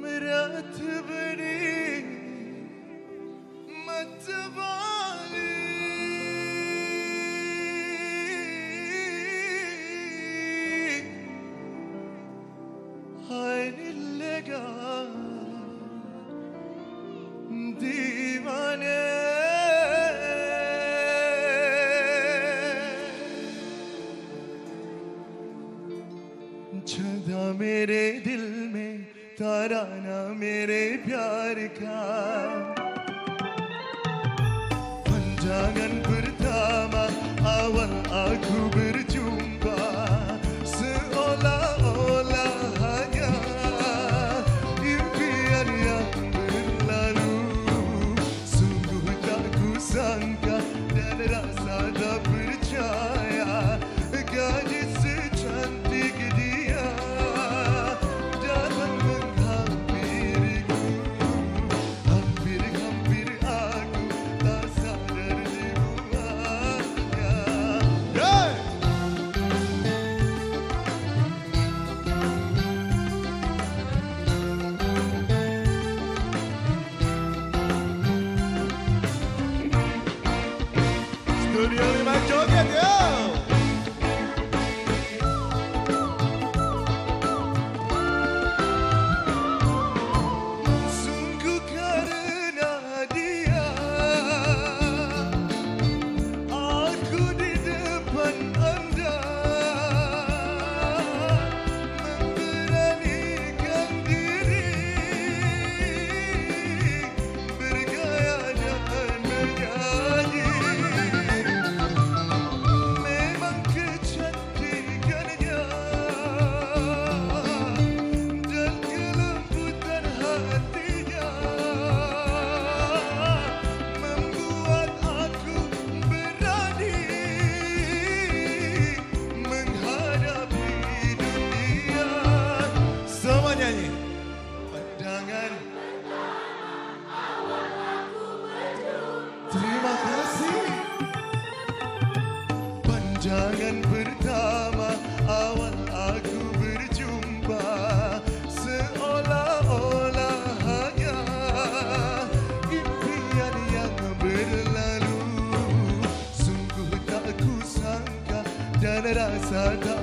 meratbani matbali hain lega दीवाने छदा मेरे दिल में ताराना मेरे प्यार का panjangan pertama awal aku berjumpa seolah-olah hanya impian yang berlalu sungguh tak kusangka dan rasa tak percaya gadis secantik dia datang menghampiriku hampir-hampir aku tak sadar dibuatnya Studio 5 joget yo. Sungguh karena dia aku di depan anda memberanikan diri bergaya dan menyanyi. Memang kecantikannya dan kelembutan hatinya membuat aku berani menghadapi dunia. Semua nyanyi. Pandangan terima kasih. Pandangan pertama awal aku berjumpa seolah-olah hanya impian yang berlalu sungguh tak kusangka dan rasa tak